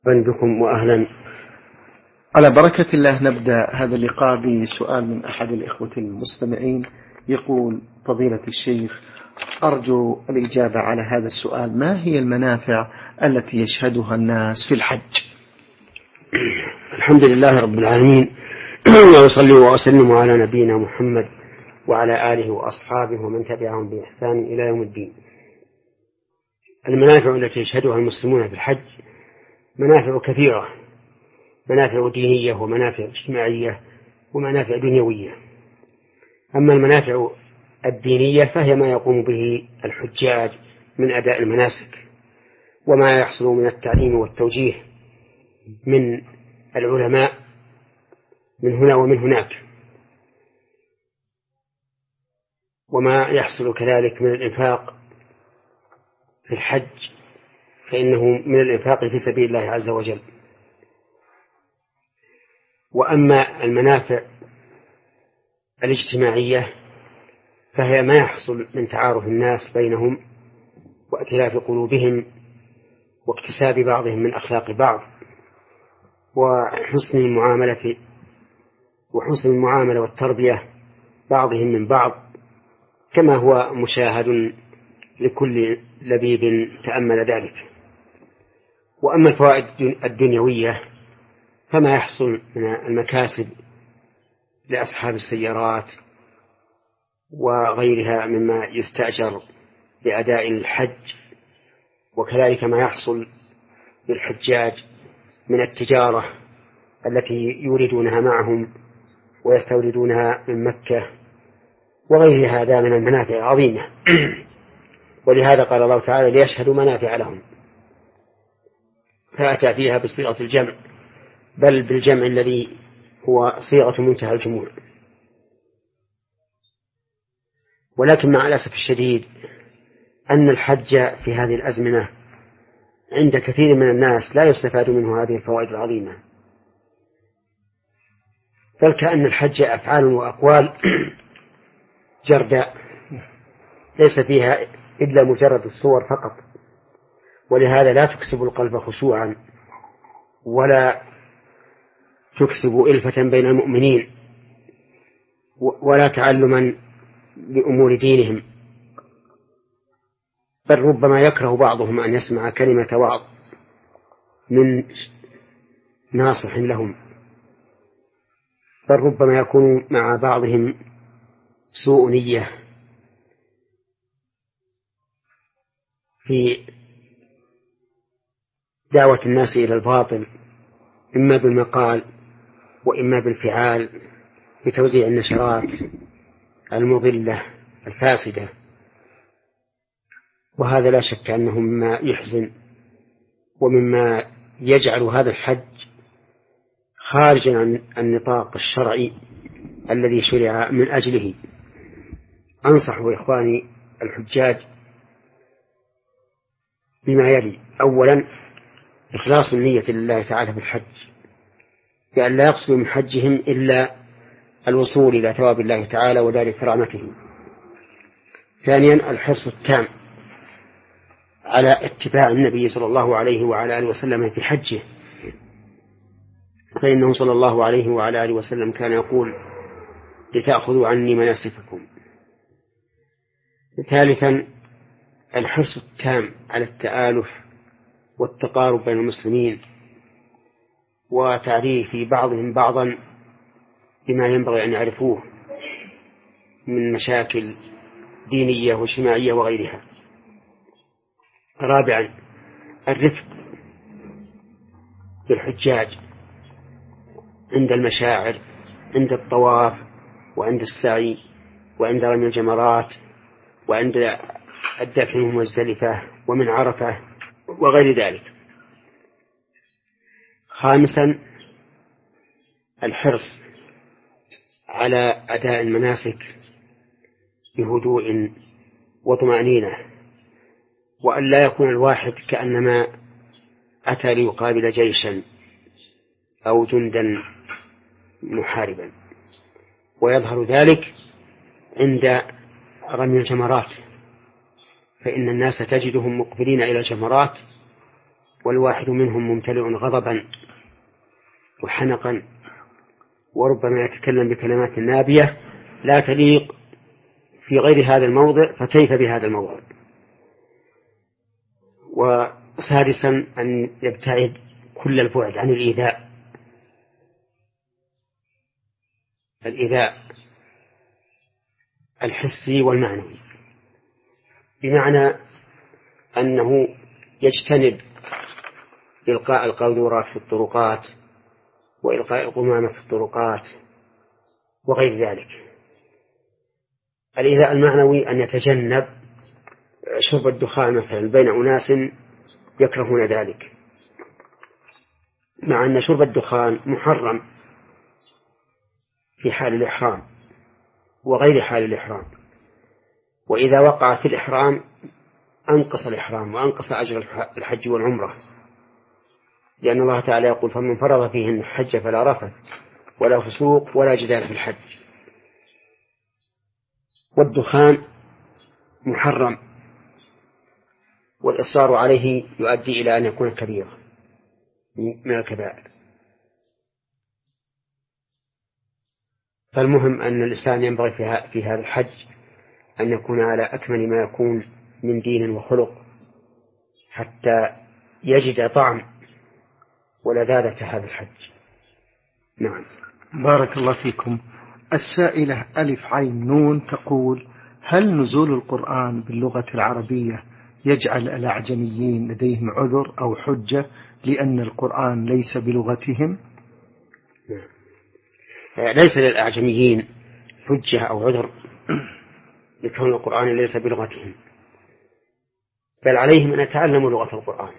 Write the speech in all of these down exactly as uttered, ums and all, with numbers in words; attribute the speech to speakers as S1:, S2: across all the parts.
S1: بكم وأهلا.
S2: على بركة الله نبدأ هذا اللقاء بسؤال من أحد الإخوة المستمعين. يقول: فضيلة الشيخ، أرجو الإجابة على هذا السؤال: ما هي المنافع التي يشهدها الناس في الحج؟
S1: الحمد لله رب العالمين، وأصلي وأسلم على نبينا محمد وعلى آله وأصحابه ومن تبعهم بإحسان إلى يوم الدين. المنافع التي يشهدها المسلمون في الحج منافع كثيرة، منافع دينية ومنافع اجتماعية ومنافع دنيوية. أما المنافع الدينية فهي ما يقوم به الحجاج من أداء المناسك، وما يحصل من التعليم والتوجيه من العلماء من هنا ومن هناك، وما يحصل كذلك من الإنفاق في الحج، فإنه من الإنفاق في سبيل الله عز وجل. وأما المنافع الاجتماعية فهي ما يحصل من تعارف الناس بينهم وائتلاف قلوبهم واكتساب بعضهم من أخلاق بعض وحسن المعاملة وحسن المعاملة والتربية بعضهم من بعض، كما هو مشاهد لكل لبيب تأمل ذلك. وأما الفوائد الدنيوية فما يحصل من المكاسب لأصحاب السيارات وغيرها مما يستأجر لأداء الحج، وكذلك ما يحصل للحجاج من التجارة التي يوردونها معهم ويستوردونها من مكة وغير هذا من المنافع العظيمة. ولهذا قال الله تعالى: ليشهدوا منافع لهم، فأتى فيها بصيغة الجمع، بل بالجمع الذي هو صيغة منتهى الجموع. ولكن مع الأسف الشديد أن الحج في هذه الأزمنة عند كثير من الناس لا يستفاد منه هذه الفوائد العظيمة، بل كأن الحج أفعال وأقوال جرداء ليس فيها إلا مجرد الصور فقط، ولهذا لا تكسب القلب خشوعا ولا تكسب ألفة بين المؤمنين ولا تعلما لأمور دينهم، بل ربما يكره بعضهم أن يسمع كلمة وعظ من ناصح لهم، بل ربما يكون مع بعضهم سوء نية في دعوة الناس إلى الباطل، إما بالمقال وإما بالفعال بتوزيع النشرات المضلة الفاسدة. وهذا لا شك أنه مما يحزن ومما يجعل هذا الحج خارجا عن النطاق الشرعي الذي شرع من أجله. أنصح إخواني الحجاج بما يلي: أولا، إخلاص النية لله تعالى في الحج، بأن لا يقصد من حجهم إلا الوصول إلى ثواب الله تعالى وذلك كرامته. ثانيا، الحرص التام على اتباع النبي صلى الله عليه وعلى آله وسلم في حجه، فإنه صلى الله عليه وعلى آله وسلم كان يقول: لتأخذوا عني مناسككم. ثالثا، الحرص التام على التآلف والتقارب بين المسلمين وتعريف بعضهم بعضا بما ينبغي أن يعرفوه من مشاكل دينية واجتماعية وغيرها. رابعا، الرفق بالحجاج عند المشاعر، عند الطواف وعند السعي وعند رمي الجمرات وعند الدفن من مزدلفة ومن عرفة وغير ذلك. خامسا، الحرص على أداء المناسك بهدوء وطمأنينة، وأن لا يكون الواحد كأنما أتى ليقابل جيشا أو جندا محاربا. ويظهر ذلك عند رمي الجمرات، فإن الناس تجدهم مقبلين إلى الجمرات والواحد منهم ممتلئ غضبا وحنقا، وربما يتكلم بكلمات نابية لا تليق في غير هذا الموضع، فكيف بهذا الموضع؟ وسادسا أن يبتعد كل البعد عن الإيذاء الإيذاء الحسي والمعنوي، بمعنى أنه يجتنب إلقاء القاذورات في الطرقات وإلقاء القمامة في الطرقات وغير ذلك. الإيذاء المعنوي أن يتجنب شرب الدخان مثلا بين أناس يكرهون ذلك، مع أن شرب الدخان محرم في حال الإحرام وغير حال الإحرام، وإذا وقع في الإحرام أنقص الإحرام وأنقص أجر الحج والعمرة، لأن الله تعالى يقول: فمن فرض فيهن الحج فلا رفث ولا فسوق ولا جدال في الحج. والدخان محرم، والإصرار عليه يؤدي إلى أن يكون كبيرا من الكبائر. فالمهم أن الإنسان ينبغي في هذا الحج أن يكون على أكمل ما يكون من دين وخلق، حتى يجد طعم ولذاذة هذا الحج. نعم.
S2: بارك الله فيكم. السائلة ألف عين نون تقول: هل نزول القرآن باللغة العربية يجعل الأعجميين لديهم عذر أو حجة لأن القرآن ليس بلغتهم؟
S1: نعم. ليس للأعجميين حجة أو عذر لكون القرآن ليس بلغتهم، بل عليهم أن يتعلموا لغة القرآن،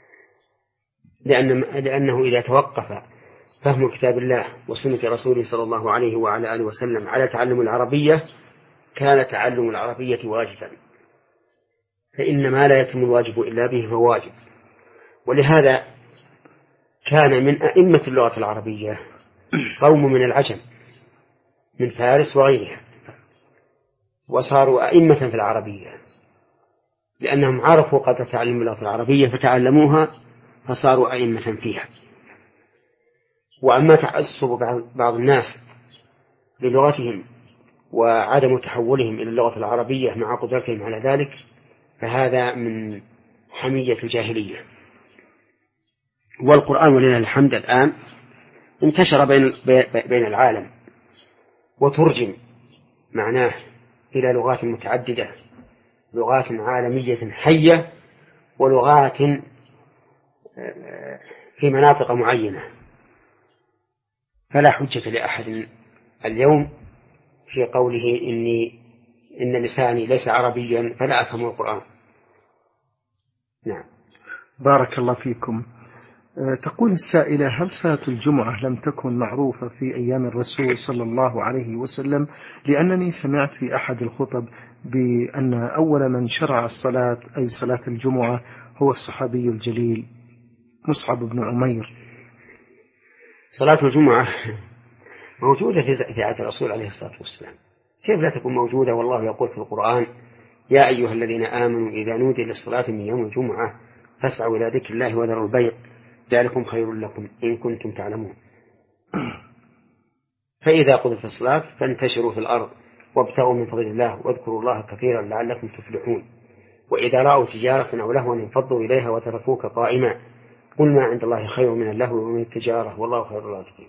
S1: لأن لأنه إذا توقف فهم كتاب الله وسنة رسوله صلى الله عليه وعلى آله وسلم على تعلم العربية كان تعلم العربية واجبا، فإن ما لا يتم الواجب إلا به فهو واجب. ولهذا كان من أئمة اللغة العربية قوم من العجم من فارس وغيرها، وصاروا أئمة في العربية لأنهم عرفوا قدر تعلم اللغة العربية فتعلموها فصاروا أئمة فيها. وأما تعصب بعض الناس للغتهم وعدم تحولهم إلى اللغة العربية مع قدرتهم على ذلك فهذا من حمية الجاهلية. والقرآن ولله الحمد الآن انتشر بين بين العالم وترجم معناه إلى لغات متعددة، لغات عالمية حية ولغات في مناطق معينة، فلا حجة لأحد اليوم في قوله إني إن لساني ليس عربيا فلا أفهم القرآن. نعم.
S2: بارك الله فيكم. تقول السائلة: هل صلاة الجمعة لم تكن معروفة في أيام الرسول صلى الله عليه وسلم؟ لأنني سمعت في أحد الخطب بأن أول من شرع الصلاة أي صلاة الجمعة هو الصحابي الجليل مصعب بن عمير.
S1: صلاة الجمعة موجودة في عهد الرسول عليه الصلاة والسلام، كيف لا تكون موجودة؟ والله يقول في القرآن: يا أيها الذين آمنوا إذا نودي للصلاة من يوم الجمعة فاسعوا إلى ذكر الله وذروا البيع ذلكم خير لكم إن كنتم تعلمون. فإذا قضت الصلاة فانتشروا في الأرض وابتغوا من فضل الله واذكروا الله كثيرا لعلكم تفلحون. وإذا رأوا تجارة أو لهوا انفضوا إليها وتركوك قائما قل ما عند الله خير من اللهو ومن التجارة والله خير الرازقين.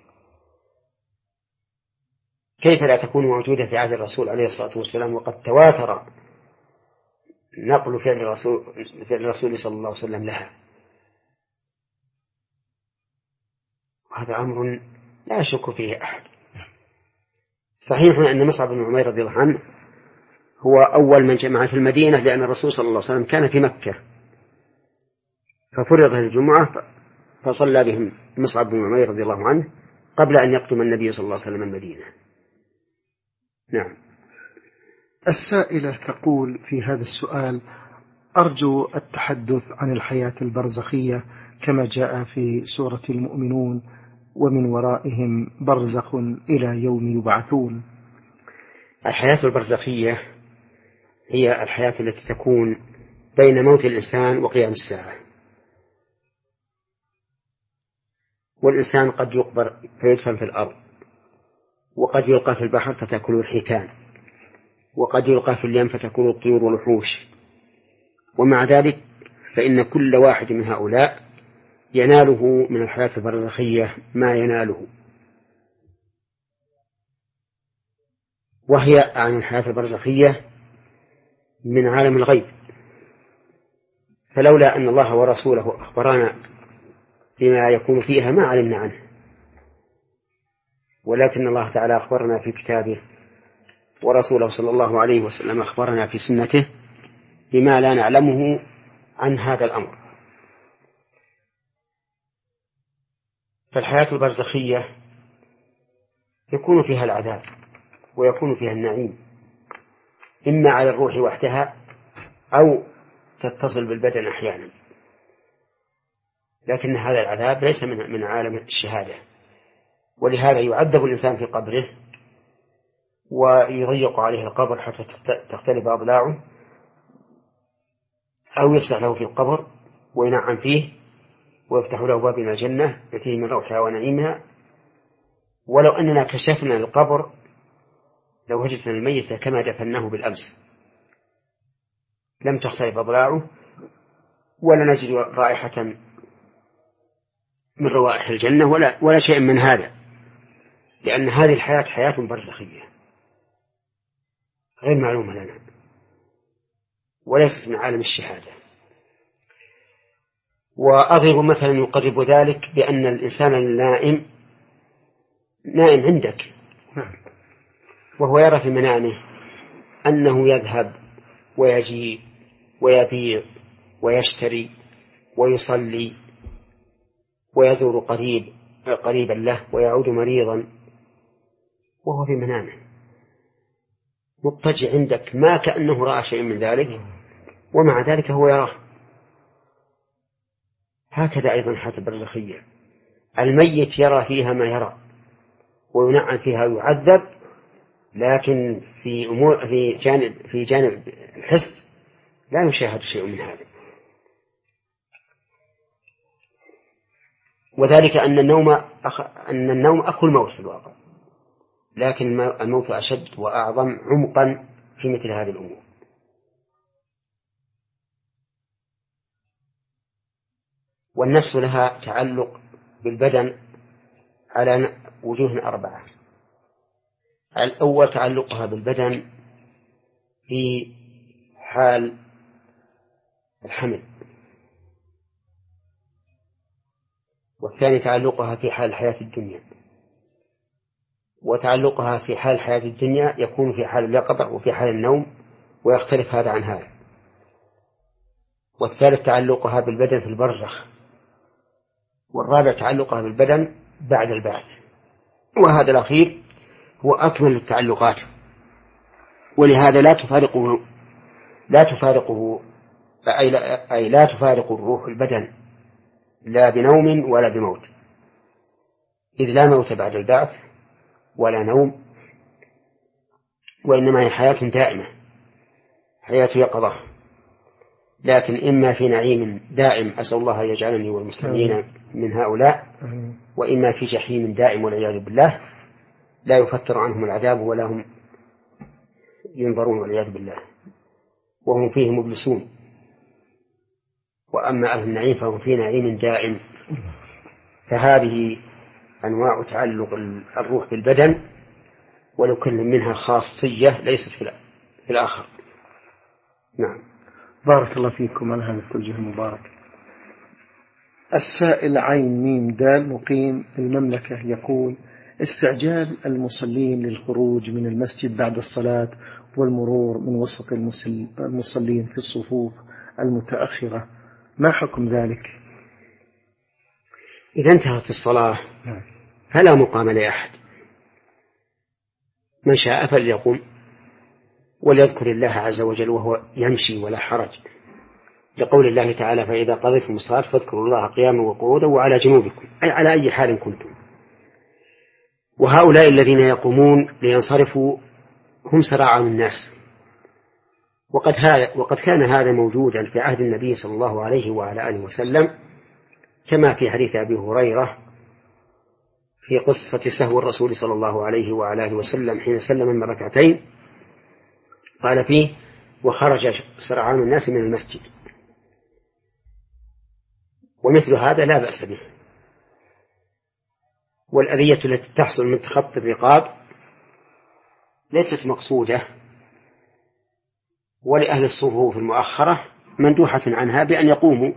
S1: كيف لا تكون موجودة في عهد الرسول عليه الصلاة والسلام وقد تواتر نقل فعل الرسول, فعل الرسول صلى الله عليه وسلم لها؟ وهذا أمر لا يشك فيه أحد. صحيح أن مصعب بن عمير رضي الله عنه هو أول من جمع في المدينة، لأن الرسول صلى الله عليه وسلم كان في مكة ففرض الجمعة فصلى بهم مصعب بن عمير رضي الله عنه قبل أن يقدم النبي صلى الله عليه وسلم المدينة. نعم.
S2: السائلة تقول في هذا السؤال: أرجو التحدث عن الحياة البرزخية كما جاء في سورة المؤمنون: ومن ورائهم برزخ إلى يوم يبعثون.
S1: الحياة البرزخية هي الحياة التي تكون بين موت الإنسان وقيام الساعة، والإنسان قد يقبر فيدفن في الأرض، وقد يلقى في البحر فتأكل الحيتان، وقد يلقى في اليم فتأكل الطيور والوحوش. ومع ذلك فإن كل واحد من هؤلاء يناله من الحياة البرزخية ما يناله، وهي عن الحياة البرزخية من عالم الغيب. فلولا أن الله ورسوله أخبرانا بما يكون فيها ما علمنا عنه، ولكن الله تعالى أخبرنا في كتابه، ورسوله صلى الله عليه وسلم أخبرنا في سنته بما لا نعلمه عن هذا الأمر. فالحياة البرزخية يكون فيها العذاب ويكون فيها النعيم، إما على الروح وحدها أو تتصل بالبدن أحيانا، لكن هذا العذاب ليس من من عالم الشهادة، ولهذا يعذب الإنسان في قبره ويضيق عليه القبر حتى تختلف أضلاعه، أو يفسح له في القبر وينعم فيه ويفتح له باب من الجنة يأتيه من روحها ونعيمها. ولو أننا كشفنا القبر لو وجدنا الميت كما دفناه بالأمس لم تختلف أضلاعه ولا نجد رائحة من روائح الجنة ولا, ولا شيء من هذا، لأن هذه الحياة حياة برزخية غير معلومة لنا وليست من عالم الشهادة. وأضرب مثلا يقرب ذلك بأن الإنسان النائم نائم عندك وهو يرى في منامه أنه يذهب ويجيء ويبيع ويشتري ويصلي ويزور قريب قريبا له ويعود مريضا، وهو في منامه مضطجع عندك ما كأنه رأى شيء من ذلك، ومع ذلك هو يراه. هكذا أيضا الحياة البرزخية، الميت يرى فيها ما يرى وينعم فيها ويعذب، لكن في أمور في جانب في جانب الحس لا يشاهد شيء من هذا. وذلك أن النوم أخ... أن النوم أخو الموت في الواقع، لكن الموت أشد وأعظم عمقا في مثل هذه الأمور. والنفس لها تعلق بالبدن على وجوه أربعة. الأول تعلقها بالبدن في حال الحمل، والثاني تعلقها في حال الحياة الدنيا، وتعلقها في حال الحياة الدنيا يكون في حال اليقظة وفي حال النوم، ويختلف هذا عن هذا. والثالث تعلقها بالبدن في البرزخ، والرابع تعلقها بالبدن بعد البعث، وهذا الأخير هو أكمل التعلقات، ولهذا لا تفارقه لا تفارقه أي لا, أي لا تفارق الروح البدن لا بنوم ولا بموت، إذ لا موت بعد البعث ولا نوم، وإنما هي حياة دائمة، حياة يقظة، لكن إما في نعيم دائم أسأل الله يجعلني والمسلمين من هؤلاء، وإما في جحيم دائم والعياذ بالله لا يفتر عنهم العذاب ولا هم ينظرون والعياذ بالله وهم فيه مبلسون. وأما أهل النعيم فهم في نعيم دائم. فهذه أنواع تعلق الروح بالبدن، ولكل منها خاصية ليست في الآخر. نعم.
S2: بارك الله فيكم على هذا التوجيه المبارك. السائل عين ميم دال مقيم المملكة يقول: استعجال المصلين للخروج من المسجد بعد الصلاة والمرور من وسط المصلين في الصفوف المتأخرة، ما حكم ذلك؟
S1: إذا انتهت الصلاة فلا مقام لأحد، من شاء فليقوم وليذكر الله عز وجل وهو يمشي ولا حرج، لقول الله تعالى: فإذا قضيتم الصلاة فاذكروا الله قياما وقعودا وعلى جنوبكم، أي على أي حال كنتم. وهؤلاء الذين يقومون لينصرفوا هم سراعان الناس، وقد, وقد كان هذا موجودا في عهد النبي صلى الله عليه وعلى آله وسلم، كما في حديث أبي هريرة في قصة سهو الرسول صلى الله عليه وعلى آله وسلم حين سلم من ركعتين، قال فيه: وخرج سرعان الناس من المسجد. ومثل هذا لا بأس به. والأذية التي تحصل من تخطي الرقاب ليست مقصودة، ولأهل الصفوف المؤخرة مندوحة عنها بأن يقوموا،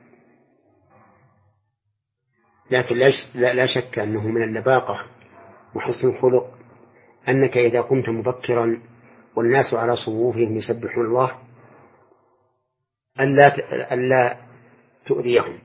S1: لكن لا شك أنه من اللباقة وحسن الخلق أنك إذا قمت مبكرا والناس على صفوفهم يسبحون الله ألا ألا تؤذيهم،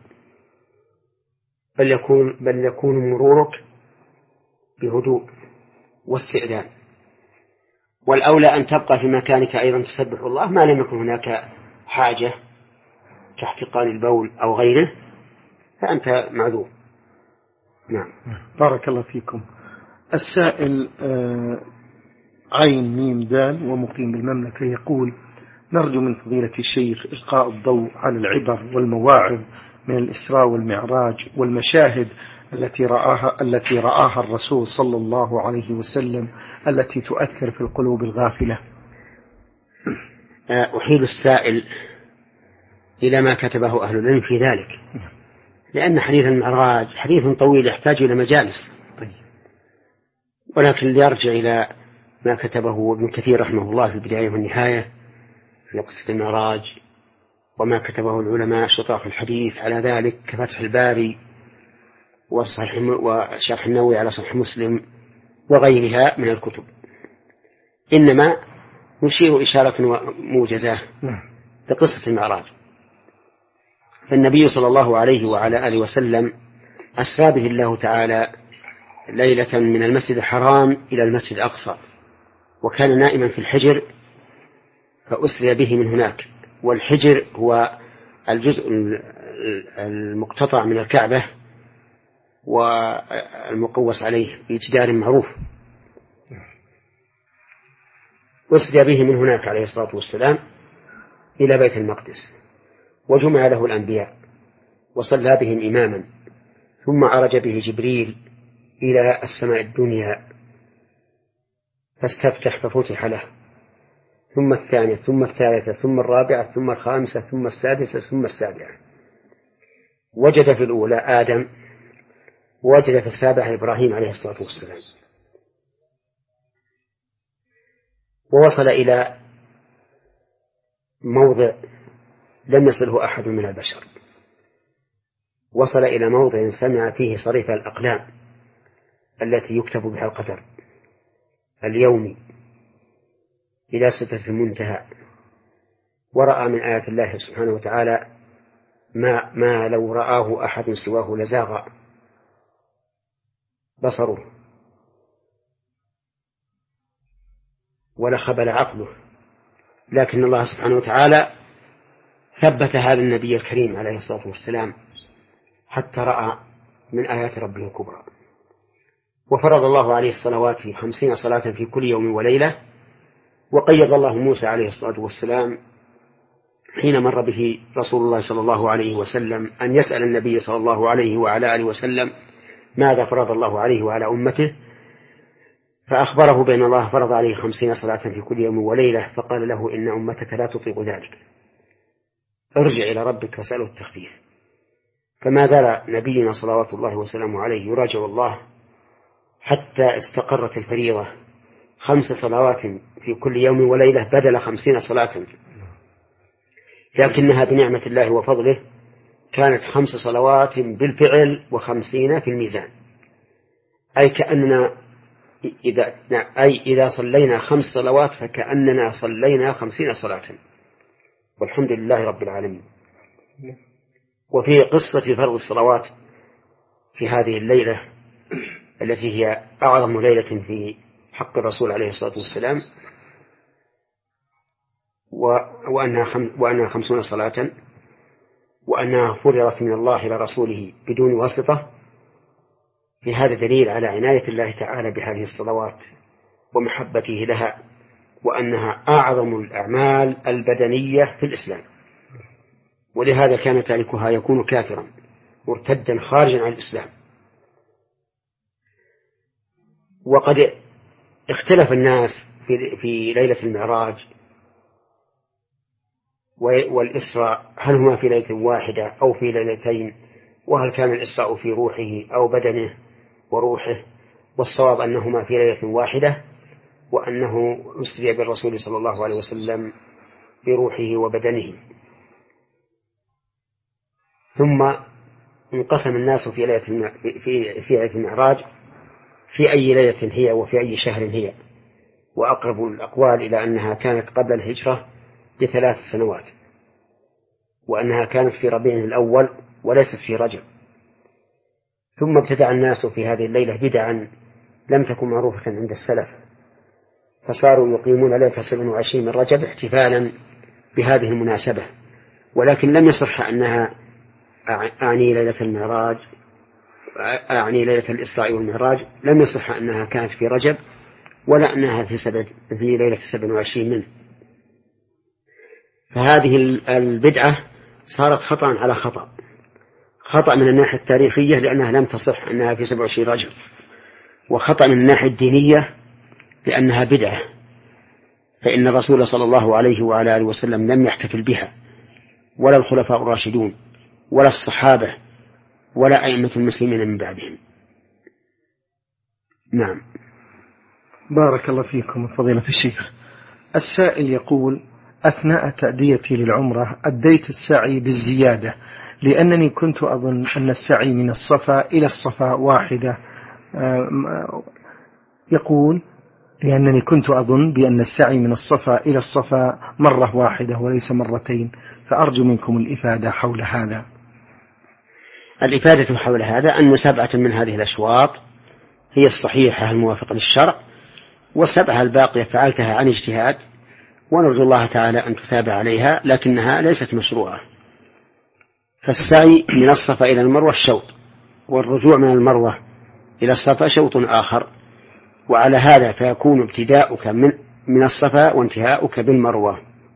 S1: بل يكون بل يكون مرورك بهدوء واستئذان. والأولى أن تبقى في مكانك أيضا تسبح الله ما لم يكن هناك حاجة كاحتقان البول أو غيره، فأنت معذور. نعم.
S2: بارك الله فيكم. السائل آه عين ميم دال ومقيم بالمملكة يقول: نرجو من فضيلة الشيخ إلقاء الضوء على العبر والمواعظ من الإسراء والمعراج والمشاهد التي رآها التي رآها الرسول صلى الله عليه وسلم التي تؤثر في القلوب الغافلة.
S1: أحيل السائل إلى ما كتبه أهل العلم في ذلك، لأن حديث المعراج حديث طويل يحتاج إلى مجالس، ولكن ليرجع إلى ما كتبه ابن كثير رحمه الله في البداية والنهاية في قصة المعراج، وما كتبه العلماء شطاح الحديث على ذلك كفتح الباري وشرح النووي على صحيح مسلم وغيرها من الكتب. إنما نشير إشارة موجزة لقصة المعراج. فالنبي صلى الله عليه وعلى آله وسلم أسرى به الله تعالى ليلة من المسجد الحرام إلى المسجد الأقصى، وكان نائما في الحجر فأسري به من هناك. والحجر هو الجزء المقتطع من الكعبة والمقوس عليه بجدار معروف. أسري به من هناك عليه الصلاة والسلام إلى بيت المقدس، وجمع له الأنبياء وصلى بهم إماما، ثم عرج به جبريل إلى السماء الدنيا فاستفتح ففتح له، ثم الثانية ثم الثالثة ثم الرابعة ثم الخامسة ثم السادسة ثم السابعة. وجد في الأولى آدم، ووجد في السابعة إبراهيم عليه الصلاة والسلام. ووصل إلى موضع لم يصله أحد من البشر، وصل إلى موضع سمع فيه صريف الأقلام التي يكتب بها القدر اليومي إلى سدرة المنتهى، ورأى من آيات الله سبحانه وتعالى ما, ما لو رآه أحد سواه لزاغ بصره ولخبل عقله، لكن الله سبحانه وتعالى ثبت هذا النبي الكريم عليه الصلاة والسلام حتى رأى من آيات ربه الكبرى. وفرض الله عليه الصلوات في خمسين صلاة في كل يوم وليلة. وقيض الله موسى عليه الصلاة والسلام حين مر به رسول الله صلى الله عليه وسلم أن يسأل النبي صلى الله عليه وعلى آله وسلم ماذا فرض الله عليه وعلى أمته، فأخبره بأن الله فرض عليه خمسين صلاة في كل يوم وليلة، فقال له إن أمتك لا تطيق ذلك، ارجع إلى ربك وسأله التخفيف. فما زال نبينا صلوات الله وسلامه عليه يراجع الله حتى استقرت الفريضة خمس صلوات في كل يوم وليلة بدل خمسين صلاة، لكنها بنعمة الله وفضله كانت خمس صلوات بالفعل وخمسين في الميزان، أي كأننا إذا, أي إذا صلينا خمس صلوات فكأننا صلينا خمسين صلاة، والحمد لله رب العالمين. وفي قصة فرض الصلوات في هذه الليلة التي هي أعظم ليلة في حق الرسول عليه الصلاة والسلام، وأنها, خم وأنها خمسون صلاة، وأنها فرضت من الله إلى رسوله بدون واسطة، في هذا دليل على عناية الله تعالى بهذه الصلوات ومحبته لها، وأنها أعظم الأعمال البدنية في الإسلام، ولهذا كان تاركها يكون كافرا مرتدا خارجا عن الإسلام. وقد اختلف الناس في, في ليلة المعراج والإسراء، هل هما في ليلة واحدة أو في ليلتين، وهل كان الإسراء في روحه أو بدنه وروحه. والصواب أنهما في ليلة واحدة، وأنه أسري بالرسول صلى الله عليه وسلم بروحه وبدنه. ثم انقسم الناس في ليلة في في ليلة المعراج في أي ليلة هي وفي أي شهر هي، وأقرب الأقوال إلى أنها كانت قبل الهجرة بثلاث سنوات، وأنها كانت في ربيع الأول وليست في رجب. ثم ابتدع الناس في هذه الليلة بدعا لم تكن معروفة عند السلف، فصاروا يقيمون ليلة سبع وعشرين من رجب احتفالا بهذه المناسبة، ولكن لم يصح أنها أعني ليلة المعراج أعني ليلة الإسراء والمعراج، لم يصح أنها كانت في رجب ولا أنها في, سبع في ليلة سبع وعشرين منه. فهذه البدعة صارت خطأ على خطأ، خطأ من الناحية التاريخية لأنها لم تصح أنها في سبع وعشرين رجب، وخطأ من الناحية الدينية لأنها بدعة، فإن الرسول صلى الله عليه وعلى آله وسلم لم يحتفل بها، ولا الخلفاء الراشدون ولا الصحابة ولا أئمة المسلمين من بعدهم. نعم.
S2: بارك الله فيكم فضيلة الشيخ. السائل يقول: أثناء تأديتي للعمرة أديت السعي بالزيادة، لأنني كنت أظن أن السعي من الصفا إلى الصفا واحدة. يقول: لأنني كنت أظن بأن السعي من الصفا إلى الصفا مرة واحدة وليس مرتين، فأرجو منكم الإفادة حول هذا.
S1: الإفادة حول هذا أن سبعة من هذه الأشواط هي الصحيحة الموافقة للشرع، والسبعة الباقية فعلتها عن اجتهاد، ونرجو الله تعالى أن تثاب عليها، لكنها ليست مشروعة. فالسعي من الصفا إلى المروة الشوط، والرجوع من المروة إلى الصفا شوط آخر، وعلى هذا فيكون ابتداؤك من من الصفا وانتهاؤك بالمروة.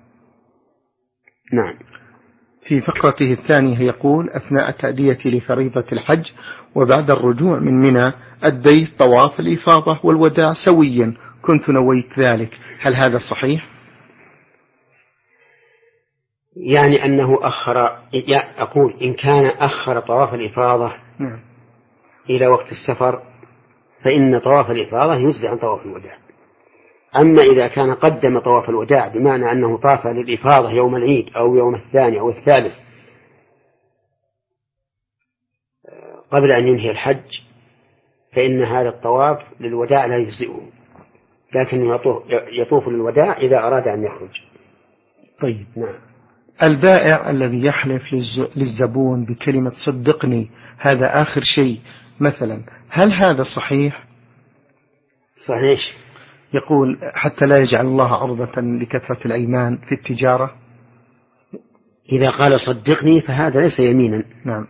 S1: نعم.
S2: في فقرته الثانية يقول: أثناء تأديتي لفريضة الحج وبعد الرجوع من منى أديت طواف الإفاضة والوداع سويا، كنت نويت ذلك، هل هذا صحيح؟
S1: يعني أنه أخر، أقول إن كان أخر طواف الإفاضة
S2: نعم.
S1: إلى وقت السفر فإن طواف الإفاضة يجزي عن طواف الوداع. أما إذا كان قدم طواف الوداع بمعنى أنه طاف للإفاضة يوم العيد أو يوم الثاني أو الثالث قبل أن ينهي الحج، فإن هذا الطواف للوداع لا يجزئه، لكن يطوف للوداع إذا أراد أن يخرج.
S2: طيب.
S1: نعم.
S2: البائع الذي يحلف للزبون بكلمة صدقني هذا آخر شيء مثلا، هل هذا صحيح؟
S1: صحيح.
S2: يقول: حتى لا يجعل الله عرضة لكثرة الأيمان في التجارة.
S1: إذا قال صدقني فهذا ليس يمينا.
S2: نعم.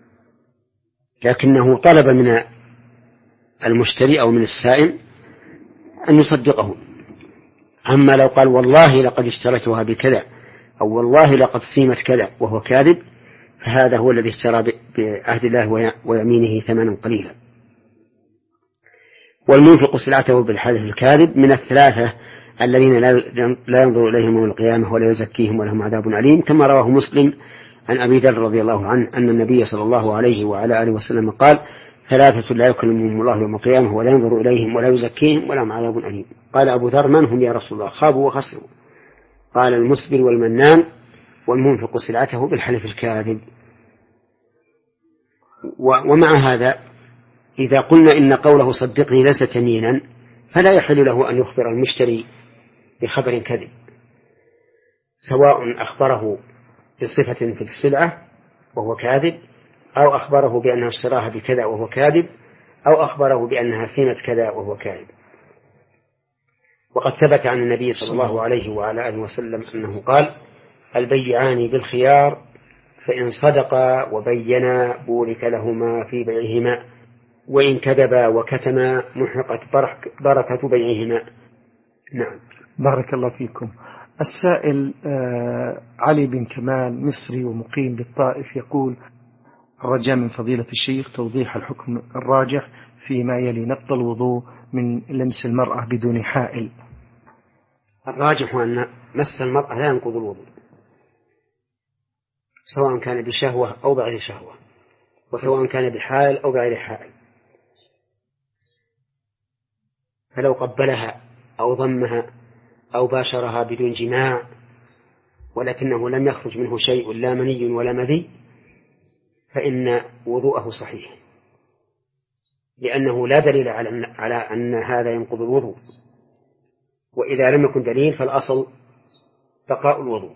S1: لكنه طلب من المشتري أو من السائل أن يصدقه. أما لو قال والله لقد اشتريتها بكذا أو والله لقد سيمت كذا وهو كاذب، فهذا هو الذي اشترى بعهد الله ويمينه ثمنا قليلا. والمنفق سلعته بالحلف الكاذب من الثلاثة الذين لا ينظر إليهم يوم القيامة ولا يزكيهم ولهم عذاب أليم، كما رواه مسلم عن أبي ذر رضي الله عنه أن النبي صلى الله عليه وعلى آله وسلم قال: ثلاثة لا يكلمهم الله يوم القيامة ولا ينظر إليهم ولا يزكيهم ولهم عذاب أليم. قال أبو ذر: من هم يا رسول الله؟ خابوا وخسروا. قال: المسبل والمنان والمنفق سلعته بالحلف الكاذب. ومع هذا إذا قلنا إن قوله صدقني ليس يمينا، فلا يحل له أن يخبر المشتري بخبر كذب، سواء أخبره بصفة في السلعة وهو كاذب، أو أخبره بأنه اشتراها بكذا وهو كاذب، أو أخبره بأنها سيمت كذا وهو كاذب. وقد ثبت عن النبي صلى الله عليه وعلى آله وسلم أنه قال: البيعان بالخيار فإن صدقا وبينا بورك لهما في بيعهما، وإن كذبا وكتما محقت بركة بيعهما. نعم.
S2: بارك الله فيكم. السائل علي بن كمال مصري ومقيم بالطائف يقول: رجاء من فضيلة الشيخ توضيح الحكم الراجح فيما يلي نقض الوضوء من لمس المرأة بدون حائل؟
S1: الراجح أن مس المرأة لا ينقض الوضوء، سواء كان بشهوة أو بغير شهوة، وسواء كان بحائل أو بغير حائل. فلو قبلها أو ضمها أو باشرها بدون جماع ولكنه لم يخرج منه شيء لا مني ولا مذي فإن وضوءه صحيح، لأنه لا دليل على أن هذا ينقض الوضوء، وإذا لم يكن دليل فالأصل بقاء الوضوء،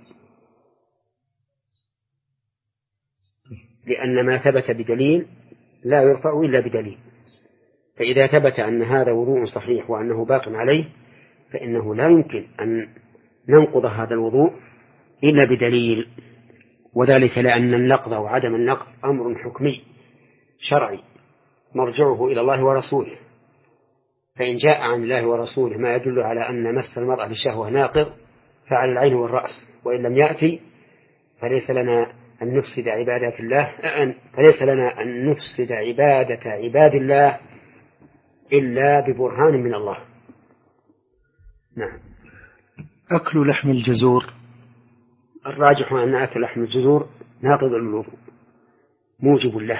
S1: لأن ما ثبت بدليل لا يرفع إلا بدليل. فإذا ثبت أن هذا وضوء صحيح وأنه باق عليه فإنه لا يمكن أن ننقض هذا الوضوء إلا بدليل، وذلك لأن النقض وعدم النقض أمر حكمي شرعي مرجعه إلى الله ورسوله، فإن جاء عن الله ورسوله ما يدل على أن مس المرأة بشهوة ناقض فعلى العين والرأس، وإن لم يأتي فليس لنا أن نفسد عبادات الله فليس لنا أن نفسد عبادة عباد الله إلا ببرهان من الله. نعم.
S2: أكل لحم الجزور؟
S1: الراجح أن أكل لحم الجزور ناقض للوضوء موجب له،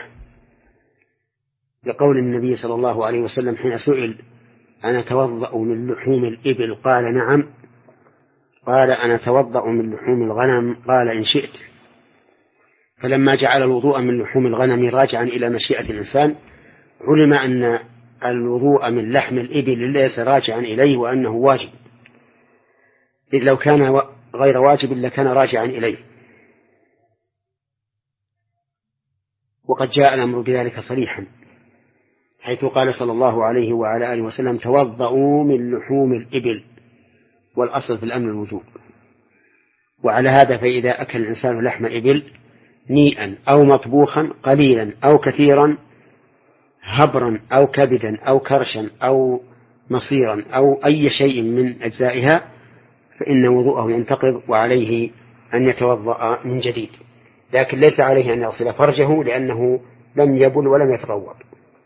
S1: لقول النبي صلى الله عليه وسلم حين سئل أنا أتوضأ من لحوم الإبل قال نعم، قال أنا أتوضأ من لحوم الغنم قال إن شئت. فلما جعل الوضوء من لحوم الغنم راجعا إلى مشيئة الإنسان علم أن الوضوء من لحم الإبل ليس راجعا إليه وأنه واجب، إذ لو كان غير واجب لكان راجعا إليه، وقد جاء الأمر بذلك صريحا حيث قال صلى الله عليه وعلى آله وسلم توضؤوا من لحوم الإبل، والأصل في الأمر الوجوب. وعلى هذا فإذا أكل الإنسان لحم إبل نيئا أو مطبوخا قليلا أو كثيرا هبرا أو كبدا أو كرشا أو مصيرا أو أي شيء من أجزائها فإن وضوءه ينتقض وعليه أن يتوضأ من جديد، لكن ليس عليه أن يغسل فرجه لأنه لم يبل ولم يتغوط.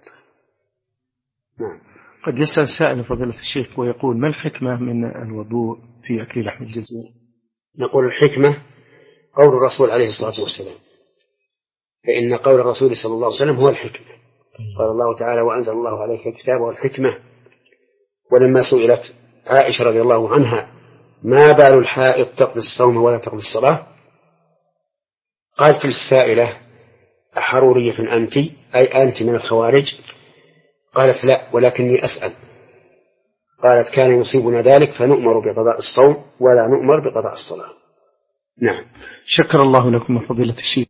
S1: نعم.
S2: قد يسأل سائل فضيلة الشيخ ويقول ما الحكمة من الوضوء في أكل لحم الجزور؟
S1: نقول الحكمة قول الرسول عليه الصلاة والسلام، فإن قول الرسول صلى الله عليه وسلم هو الحكمة. قال الله تعالى وأنزل الله عليك الكتاب والحكمة. ولما سئلت عائشة رضي الله عنها ما بال الحائض تقضي الصوم ولا تقضي الصلاة، قالت السائلة أحرورية أنت أي أنت من الخوارج؟ قالت لا ولكني أسأل. قالت كان يصيبنا ذلك فنؤمر بقضاء الصوم ولا نؤمر بقضاء الصلاة. نعم.
S2: شكر الله لكم فضيلة الشيخ.